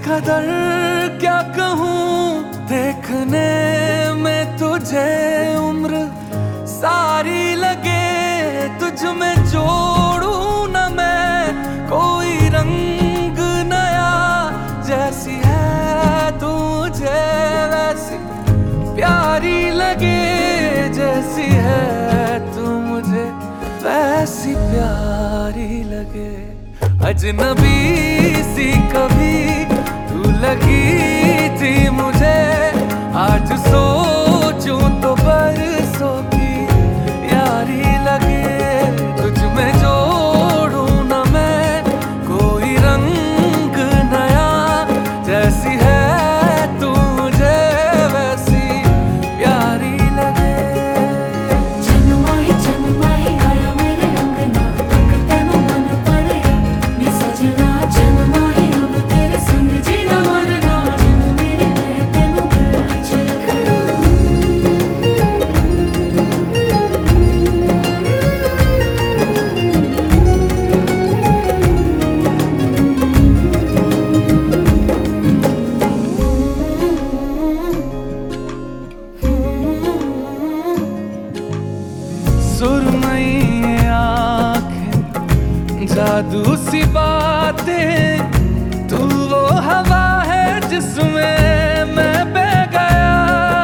कदर क्या कहूँ, देखने में तुझे उम्र सारी लगे। तुझ में जोड़ूं न मैं कोई रंग नया, जैसी है तुझे वैसी प्यारी लगे। जैसी है तू मुझे वैसी प्यारी लगे। अजनबी सी कभी तू लगी थी मुझे, आज सोचूं तो बरसों की यारी लगे। तुझ में जोड़ूं न मैं कोई रंग नया, जैसी है तू मुझे वैसी प्यारी लगे। जन्माई आया मेरे अंगना, तेनू मन पड़े नी सजना। जन्माई अब तेरे संग जीना मरना, जन्म मेरे मैं तेनू सुरमई आँखें, जादू सी बातें, तू वो हवा है जिसमें मैं बह गया।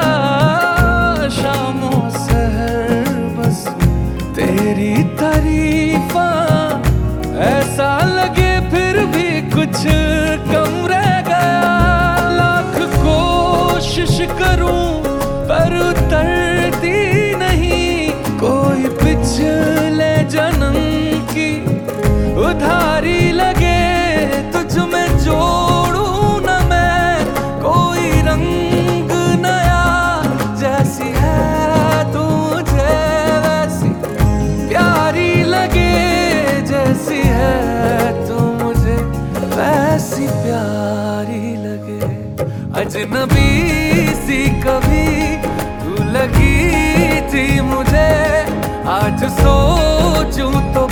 शामों सहर बस तेरी तारीफा, ऐसा लगे फिर भी कुछ कम रह गया। लाख कोशिश करूं पर उतरती नहीं कोई पिछले जन्म की उधारी लगे। तुझ में जोड़ूं न मैं कोई रंग नया, जैसी है तुझे वैसी प्यारी लगे। जैसी है तू मुझे वैसी प्यारी लगे। अजनबी सी कभी तू लगी थी मुझे, आज सोचूं तो